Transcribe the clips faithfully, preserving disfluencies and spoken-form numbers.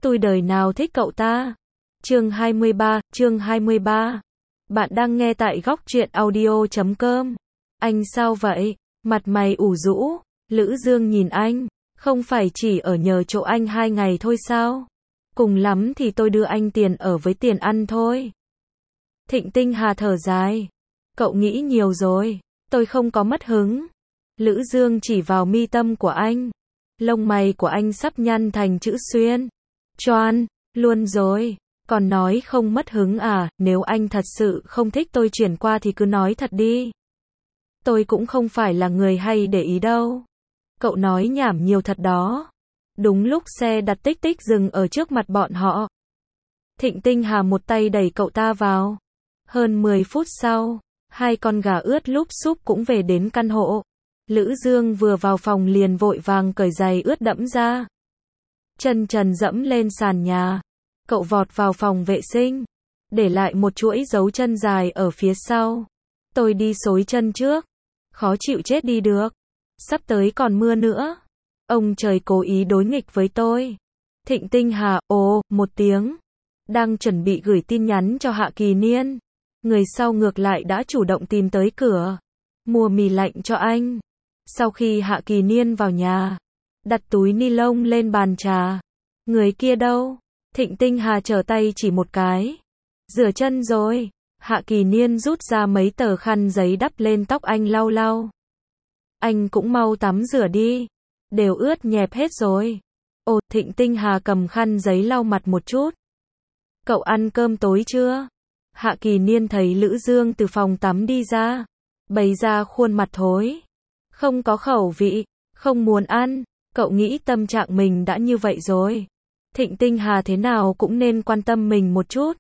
Tôi đời nào thích cậu ta. Chương hai mươi ba, chương hai mươi ba. Bạn đang nghe tại góc truyện audio chấm com. Anh sao vậy? Mặt mày ủ rũ. Lữ Dương nhìn anh. Không phải chỉ ở nhờ chỗ anh hai ngày thôi sao? Cùng lắm thì tôi đưa anh tiền ở với tiền ăn thôi. Thịnh Tinh Hà thở dài. Cậu nghĩ nhiều rồi. Tôi không có mất hứng. Lữ Dương chỉ vào mi tâm của anh. Lông mày của anh sắp nhăn thành chữ xuyên. Choan, luôn rồi. Còn nói không mất hứng à, nếu anh thật sự không thích tôi chuyển qua thì cứ nói thật đi. Tôi cũng không phải là người hay để ý đâu. Cậu nói nhảm nhiều thật đó. Đúng lúc xe đặt tích tích dừng ở trước mặt bọn họ. Thịnh Tinh Hà một tay đẩy cậu ta vào. Hơn mười phút sau, hai con gà ướt lúp xúp cũng về đến căn hộ. Lữ Dương vừa vào phòng liền vội vàng cởi giày ướt đẫm ra. Chân trần dẫm lên sàn nhà. Cậu vọt vào phòng vệ sinh, để lại một chuỗi dấu chân dài ở phía sau. Tôi đi xối chân trước. Khó chịu chết đi được. Sắp tới còn mưa nữa. Ông trời cố ý đối nghịch với tôi. Thịnh Tinh Hà, ồ, một tiếng. Đang chuẩn bị gửi tin nhắn cho Hạ Kỳ Niên. Người sau ngược lại đã chủ động tìm tới cửa. Mua mì lạnh cho anh. Sau khi Hạ Kỳ Niên vào nhà, đặt túi ni lông lên bàn trà. Người kia đâu? Thịnh Tinh Hà trở tay chỉ một cái. Rửa chân rồi. Hạ Kỳ Niên rút ra mấy tờ khăn giấy đắp lên tóc anh lau lau. Anh cũng mau tắm rửa đi. Đều ướt nhẹp hết rồi. Ồ, Thịnh Tinh Hà cầm khăn giấy lau mặt một chút. Cậu ăn cơm tối chưa? Hạ Kỳ Niên thấy Lữ Dương từ phòng tắm đi ra. Bày ra khuôn mặt thối. Không có khẩu vị. Không muốn ăn. Cậu nghĩ tâm trạng mình đã như vậy rồi. Thịnh Tinh Hà thế nào cũng nên quan tâm mình một chút.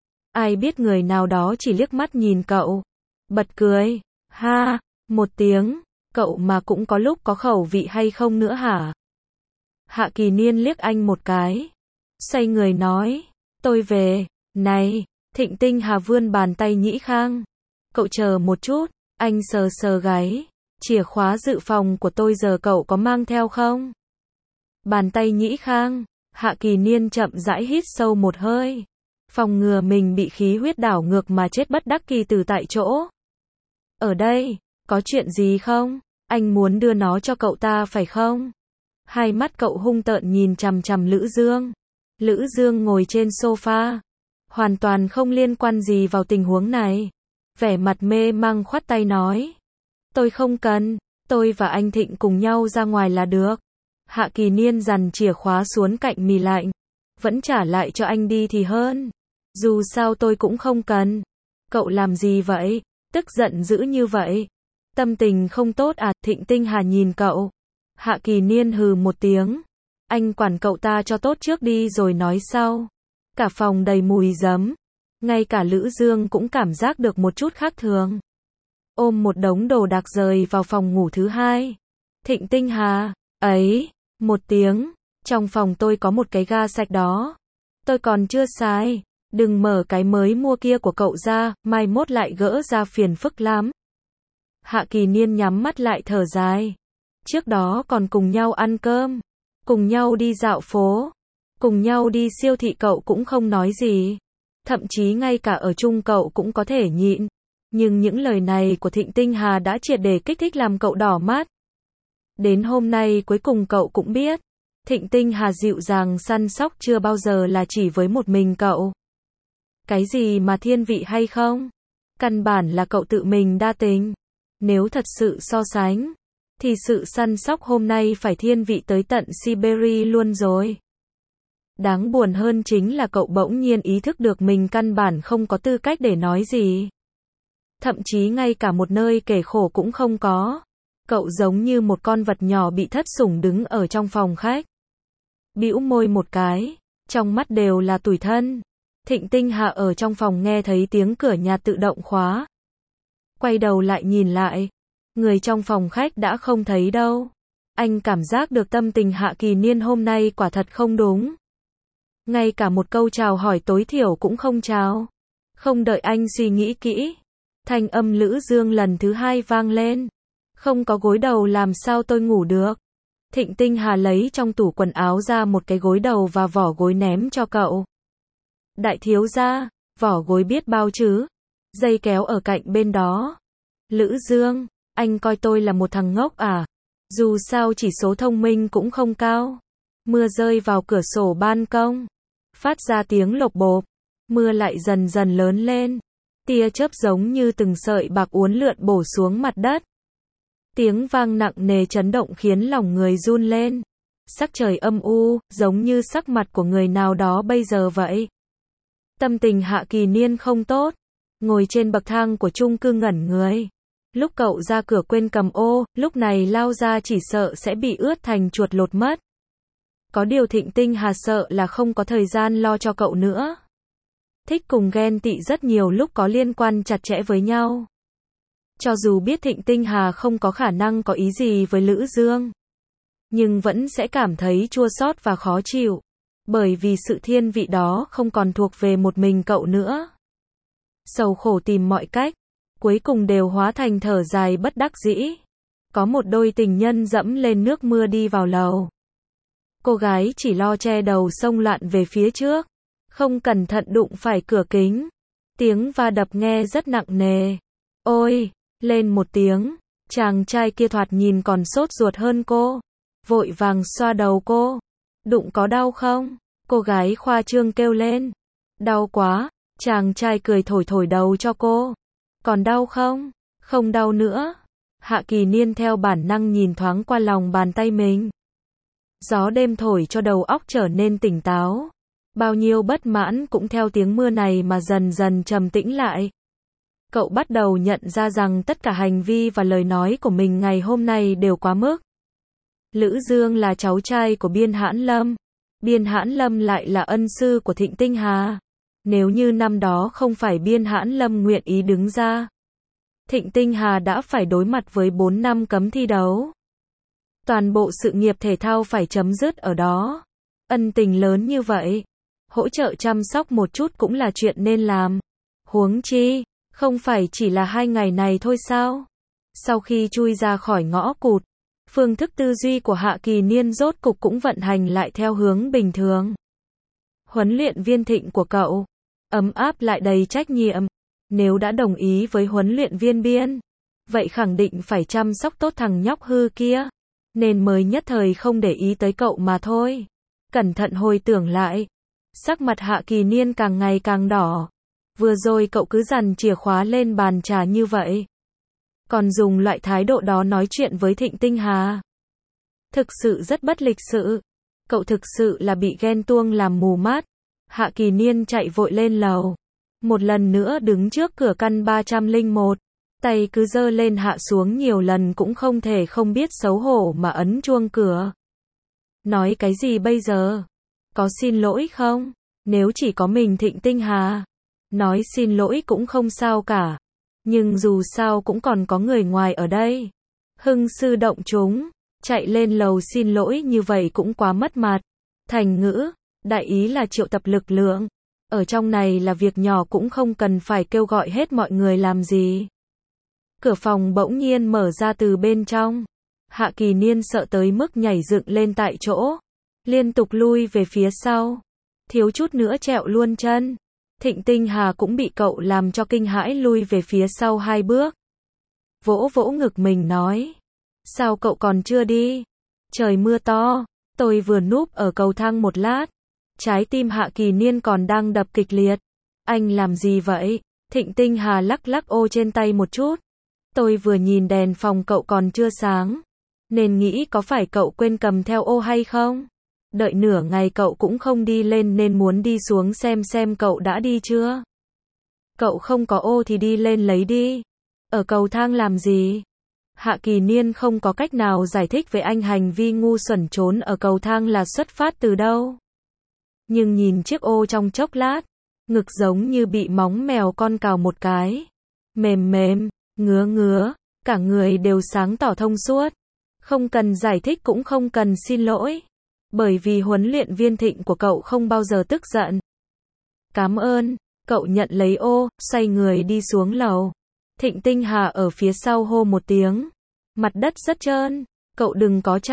Ai biết người nào đó chỉ liếc mắt nhìn cậu. Bật cười. Ha, một tiếng. Cậu mà cũng có lúc có khẩu vị hay không nữa hả? Hạ Kỳ Niên liếc anh một cái. Xoay người nói. Tôi về. Này, Thịnh Tinh Hà vươn bàn tay nhĩ khang. Cậu chờ một chút. Anh sờ sờ gáy. Chìa khóa dự phòng của tôi giờ cậu có mang theo không? Bàn tay nhĩ khang. Hạ Kỳ Niên chậm rãi hít sâu một hơi. Phòng ngừa mình bị khí huyết đảo ngược mà chết bất đắc kỳ từ tại chỗ. Ở đây, có chuyện gì không? Anh muốn đưa nó cho cậu ta phải không? Hai mắt cậu hung tợn nhìn chằm chằm Lữ Dương. Lữ Dương ngồi trên sofa. Hoàn toàn không liên quan gì vào tình huống này. Vẻ mặt mê mang khoát tay nói. Tôi không cần, tôi và anh Thịnh cùng nhau ra ngoài là được. Hạ Kỳ Niên dằn chìa khóa xuống cạnh mì lạnh. Vẫn trả lại cho anh đi thì hơn. Dù sao tôi cũng không cần. Cậu làm gì vậy? Tức giận dữ như vậy. Tâm tình không tốt à? Thịnh Tinh Hà nhìn cậu. Hạ Kỳ Niên hừ một tiếng. Anh quản cậu ta cho tốt trước đi rồi nói sau. Cả phòng đầy mùi giấm. Ngay cả Lữ Dương cũng cảm giác được một chút khác thường. Ôm một đống đồ đạc rời vào phòng ngủ thứ hai. Thịnh Tinh Hà, ấy, một tiếng. Trong phòng tôi có một cái ga sạch đó. Tôi còn chưa xài. Đừng mở cái mới mua kia của cậu ra, mai mốt lại gỡ ra phiền phức lắm. Hạ Kỳ Niên nhắm mắt lại thở dài. Trước đó còn cùng nhau ăn cơm. Cùng nhau đi dạo phố. Cùng nhau đi siêu thị cậu cũng không nói gì. Thậm chí ngay cả ở chung cậu cũng có thể nhịn. Nhưng những lời này của Thịnh Tinh Hà đã triệt để kích thích làm cậu đỏ mắt. Đến hôm nay cuối cùng cậu cũng biết. Thịnh Tinh Hà dịu dàng săn sóc chưa bao giờ là chỉ với một mình cậu. Cái gì mà thiên vị hay không? Căn bản là cậu tự mình đa tình. Nếu thật sự so sánh, thì sự săn sóc hôm nay phải thiên vị tới tận Siberia luôn rồi. Đáng buồn hơn chính là cậu bỗng nhiên ý thức được mình căn bản không có tư cách để nói gì. Thậm chí ngay cả một nơi kể khổ cũng không có. Cậu giống như một con vật nhỏ bị thất sủng đứng ở trong phòng khách. Bĩu môi một cái, trong mắt đều là tủi thân. Thịnh Tinh Hà ở trong phòng nghe thấy tiếng cửa nhà tự động khóa. Quay đầu lại nhìn lại. Người trong phòng khách đã không thấy đâu. Anh cảm giác được tâm tình Hạ Kỳ Niên hôm nay quả thật không đúng. Ngay cả một câu chào hỏi tối thiểu cũng không chào. Không đợi anh suy nghĩ kỹ. Thanh âm Lữ Dương lần thứ hai vang lên. Không có gối đầu làm sao tôi ngủ được. Thịnh Tinh Hà lấy trong tủ quần áo ra một cái gối đầu và vỏ gối ném cho cậu. Đại thiếu gia, vỏ gối biết bao chứ? Dây kéo ở cạnh bên đó. Lữ Dương, anh coi tôi là một thằng ngốc à? Dù sao chỉ số thông minh cũng không cao. Mưa rơi vào cửa sổ ban công, phát ra tiếng lộc bộp. Mưa lại dần dần lớn lên. Tia chớp giống như từng sợi bạc uốn lượn bổ xuống mặt đất. Tiếng vang nặng nề chấn động khiến lòng người run lên. Sắc trời âm u, giống như sắc mặt của người nào đó bây giờ vậy. Tâm tình Hạ Kỳ Niên không tốt. Ngồi trên bậc thang của chung cư ngẩn người. Lúc cậu ra cửa quên cầm ô, lúc này lao ra chỉ sợ sẽ bị ướt thành chuột lột mất. Có điều Thịnh Tinh Hà sợ là không có thời gian lo cho cậu nữa. Thích cùng ghen tị rất nhiều lúc có liên quan chặt chẽ với nhau. Cho dù biết Thịnh Tinh Hà không có khả năng có ý gì với Lữ Dương, nhưng vẫn sẽ cảm thấy chua xót và khó chịu. Bởi vì sự thiên vị đó không còn thuộc về một mình cậu nữa. Sầu khổ tìm mọi cách, cuối cùng đều hóa thành thở dài bất đắc dĩ. Có một đôi tình nhân dẫm lên nước mưa đi vào lầu. Cô gái chỉ lo che đầu xông loạn về phía trước, không cẩn thận đụng phải cửa kính. Tiếng va đập nghe rất nặng nề. Ôi, lên một tiếng, chàng trai kia thoạt nhìn còn sốt ruột hơn cô. Vội vàng xoa đầu cô. Đụng có đau không? Cô gái khoa trương kêu lên. Đau quá. Chàng trai cười thổi thổi đầu cho cô. Còn đau không? Không đau nữa. Hạ Kỳ Niên theo bản năng nhìn thoáng qua lòng bàn tay mình. Gió đêm thổi cho đầu óc trở nên tỉnh táo. Bao nhiêu bất mãn cũng theo tiếng mưa này mà dần dần trầm tĩnh lại. Cậu bắt đầu nhận ra rằng tất cả hành vi và lời nói của mình ngày hôm nay đều quá mức. Lữ Dương là cháu trai của Biên Hãn Lâm. Biên Hãn Lâm lại là ân sư của Thịnh Tinh Hà. Nếu như năm đó không phải Biên Hãn Lâm nguyện ý đứng ra, Thịnh Tinh Hà đã phải đối mặt với bốn năm cấm thi đấu. Toàn bộ sự nghiệp thể thao phải chấm dứt ở đó. Ân tình lớn như vậy, hỗ trợ chăm sóc một chút cũng là chuyện nên làm. Huống chi, không phải chỉ là hai ngày này thôi sao? Sau khi chui ra khỏi ngõ cụt, phương thức tư duy của Hạ Kỳ Niên rốt cục cũng vận hành lại theo hướng bình thường. Huấn luyện viên Thịnh của cậu, ấm áp lại đầy trách nhiệm. Nếu đã đồng ý với huấn luyện viên Biên, vậy khẳng định phải chăm sóc tốt thằng nhóc hư kia. Nên mới nhất thời không để ý tới cậu mà thôi. Cẩn thận hồi tưởng lại, sắc mặt Hạ Kỳ Niên càng ngày càng đỏ. Vừa rồi cậu cứ dằn chìa khóa lên bàn trà như vậy, còn dùng loại thái độ đó nói chuyện với Thịnh Tinh Hà. Thực sự rất bất lịch sự. Cậu thực sự là bị ghen tuông làm mù mắt. Hạ Kỳ Niên chạy vội lên lầu. Một lần nữa đứng trước cửa căn ba không một. Tay cứ giơ lên hạ xuống nhiều lần cũng không thể không biết xấu hổ mà ấn chuông cửa. Nói cái gì bây giờ? Có xin lỗi không? Nếu chỉ có mình Thịnh Tinh Hà, nói xin lỗi cũng không sao cả. Nhưng dù sao cũng còn có người ngoài ở đây. Hưng sư động chúng, chạy lên lầu xin lỗi như vậy cũng quá mất mặt. Thành ngữ, đại ý là triệu tập lực lượng. Ở trong này là việc nhỏ cũng không cần phải kêu gọi hết mọi người làm gì. Cửa phòng bỗng nhiên mở ra từ bên trong. Hạ Kỳ Niên sợ tới mức nhảy dựng lên tại chỗ, liên tục lui về phía sau, thiếu chút nữa trẹo luôn chân. Thịnh Tinh Hà cũng bị cậu làm cho kinh hãi lui về phía sau hai bước. Vỗ vỗ ngực mình nói, sao cậu còn chưa đi? Trời mưa to, tôi vừa núp ở cầu thang một lát. Trái tim Hạ Kỳ Niên còn đang đập kịch liệt. Anh làm gì vậy? Thịnh Tinh Hà lắc lắc ô trên tay một chút. Tôi vừa nhìn đèn phòng cậu còn chưa sáng, nên nghĩ có phải cậu quên cầm theo ô hay không? Đợi nửa ngày cậu cũng không đi lên nên muốn đi xuống xem xem cậu đã đi chưa. Cậu không có ô thì đi lên lấy đi. Ở cầu thang làm gì? Hạ Kỳ Niên không có cách nào giải thích với anh hành vi ngu xuẩn trốn ở cầu thang là xuất phát từ đâu. Nhưng nhìn chiếc ô trong chốc lát, ngực giống như bị móng mèo con cào một cái. Mềm mềm, ngứa ngứa, cả người đều sáng tỏ thông suốt. Không cần giải thích cũng không cần xin lỗi. Bởi vì huấn luyện viên Thịnh của cậu không bao giờ tức giận. Cảm ơn, cậu nhận lấy ô, xoay người đi xuống lầu. Thịnh Tinh Hà ở phía sau hô một tiếng. Mặt đất rất trơn, cậu đừng có chạy.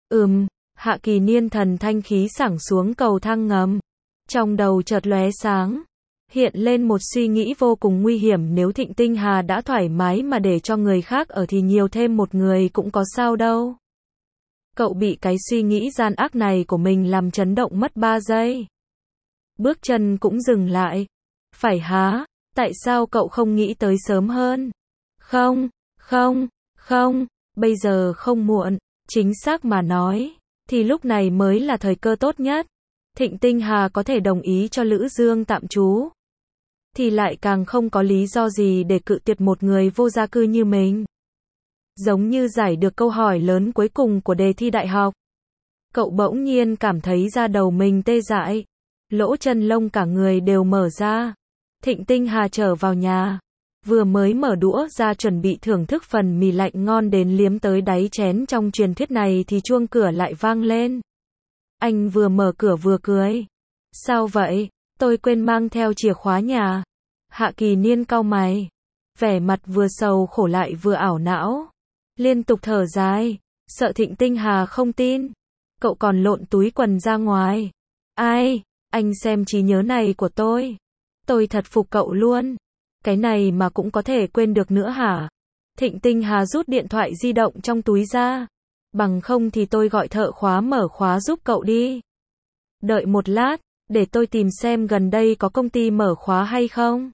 Ừm, Hạ Kỳ Niên thần thanh khí sảng xuống cầu thang ngầm. Trong đầu chợt lóe sáng. Hiện lên một suy nghĩ vô cùng nguy hiểm, nếu Thịnh Tinh Hà đã thoải mái mà để cho người khác ở thì nhiều thêm một người cũng có sao đâu. Cậu bị cái suy nghĩ gian ác này của mình làm chấn động mất ba giây. Bước chân cũng dừng lại. Phải há, tại sao cậu không nghĩ tới sớm hơn? Không, không, không, bây giờ không muộn, chính xác mà nói, thì lúc này mới là thời cơ tốt nhất. Thịnh Tinh Hà có thể đồng ý cho Lữ Dương tạm trú, thì lại càng không có lý do gì để cự tuyệt một người vô gia cư như mình. Giống như giải được câu hỏi lớn cuối cùng của đề thi đại học. Cậu bỗng nhiên cảm thấy da đầu mình tê dại, lỗ chân lông cả người đều mở ra. Thịnh Tinh Hà trở vào nhà, vừa mới mở đũa ra chuẩn bị thưởng thức phần mì lạnh ngon đến liếm tới đáy chén trong truyền thuyết này thì chuông cửa lại vang lên. Anh vừa mở cửa vừa cười. Sao vậy? Tôi quên mang theo chìa khóa nhà. Hạ Kỳ Niên cau mày, vẻ mặt vừa sầu khổ lại vừa ảo não, liên tục thở dài, sợ Thịnh Tinh Hà không tin. Cậu còn lộn túi quần ra ngoài. Ai, anh xem trí nhớ này của tôi. Tôi thật phục cậu luôn. Cái này mà cũng có thể quên được nữa hả? Thịnh Tinh Hà rút điện thoại di động trong túi ra. Bằng không thì tôi gọi thợ khóa mở khóa giúp cậu đi. Đợi một lát, để tôi tìm xem gần đây có công ty mở khóa hay không.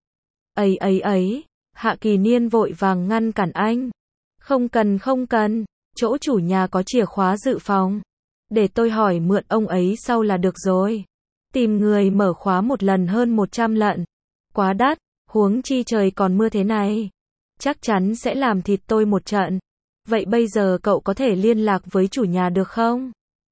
Ấy ấy ấy, Hạ Kỳ Niên vội vàng ngăn cản anh. Không cần không cần, chỗ chủ nhà có chìa khóa dự phòng. Để tôi hỏi mượn ông ấy sau là được rồi. Tìm người mở khóa một lần hơn một trăm lận. Quá đắt, huống chi trời còn mưa thế này. Chắc chắn sẽ làm thịt tôi một trận. Vậy bây giờ cậu có thể liên lạc với chủ nhà được không?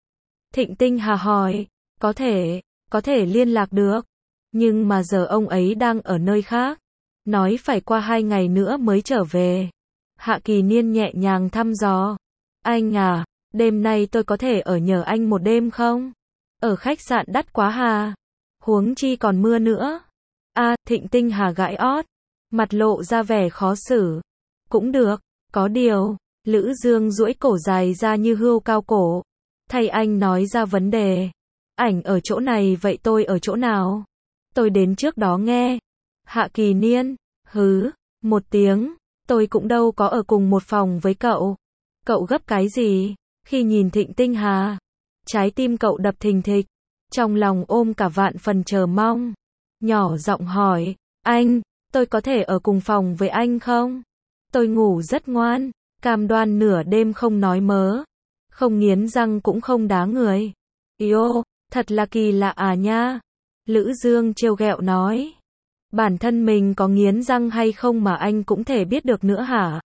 Thịnh Tinh Hà hỏi. Có thể, có thể liên lạc được. Nhưng mà giờ ông ấy đang ở nơi khác. Nói phải qua hai ngày nữa mới trở về. Hạ Kỳ Niên nhẹ nhàng thăm dò. Anh à, đêm nay tôi có thể ở nhờ anh một đêm không? Ở khách sạn đắt quá hà. Huống chi còn mưa nữa. A, à, Thịnh Tinh Hà gãi ót. Mặt lộ ra vẻ khó xử. Cũng được, có điều. Lữ Dương duỗi cổ dài ra như hươu cao cổ. Thay anh nói ra vấn đề. Ảnh ở chỗ này vậy tôi ở chỗ nào? Tôi đến trước đó nghe. Hạ Kỳ Niên, hứ, một tiếng. Tôi cũng đâu có ở cùng một phòng với cậu. Cậu gấp cái gì? Khi nhìn Thịnh Tinh Hà, trái tim cậu đập thình thịch. Trong lòng ôm cả vạn phần chờ mong. Nhỏ giọng hỏi, anh, tôi có thể ở cùng phòng với anh không? Tôi ngủ rất ngoan, cam đoan nửa đêm không nói mớ. Không nghiến răng cũng không đá người. Yêu, thật là kỳ lạ à nha. Lữ Dương trêu ghẹo nói. Bản thân mình có nghiến răng hay không mà anh cũng thể biết được nữa hả?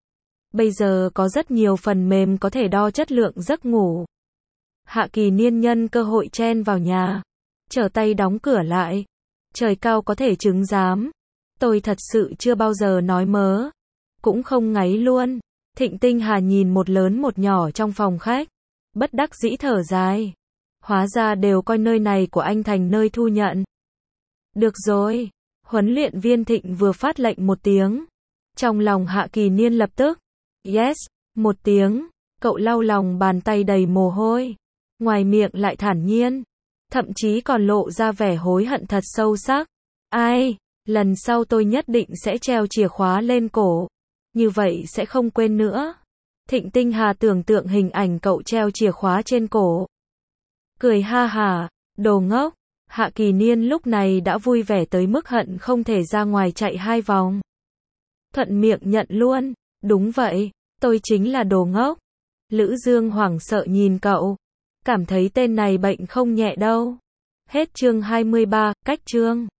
Bây giờ có rất nhiều phần mềm có thể đo chất lượng giấc ngủ. Hạ Kỳ Niên nhân cơ hội chen vào nhà. Trở tay đóng cửa lại. Trời cao có thể chứng giám. Tôi thật sự chưa bao giờ nói mớ. Cũng không ngáy luôn. Thịnh Tinh Hà nhìn một lớn một nhỏ trong phòng khách. Bất đắc dĩ thở dài. Hóa ra đều coi nơi này của anh thành nơi thu nhận. Được rồi. Huấn luyện viên Thịnh vừa phát lệnh một tiếng. Trong lòng Hạ Kỳ Niên lập tức. Yes, một tiếng. Cậu lau lòng bàn tay đầy mồ hôi. Ngoài miệng lại thản nhiên. Thậm chí còn lộ ra vẻ hối hận thật sâu sắc. Ai, lần sau tôi nhất định sẽ treo chìa khóa lên cổ. Như vậy sẽ không quên nữa. Thịnh Tinh Hà tưởng tượng hình ảnh cậu treo chìa khóa trên cổ. Cười ha hả, đồ ngốc. Hạ Kỳ Niên lúc này đã vui vẻ tới mức hận không thể ra ngoài chạy hai vòng. Thuận miệng nhận luôn, đúng vậy, tôi chính là đồ ngốc. Lữ Dương hoảng sợ nhìn cậu, cảm thấy tên này bệnh không nhẹ đâu. Hết chương hai mươi ba, cách chương.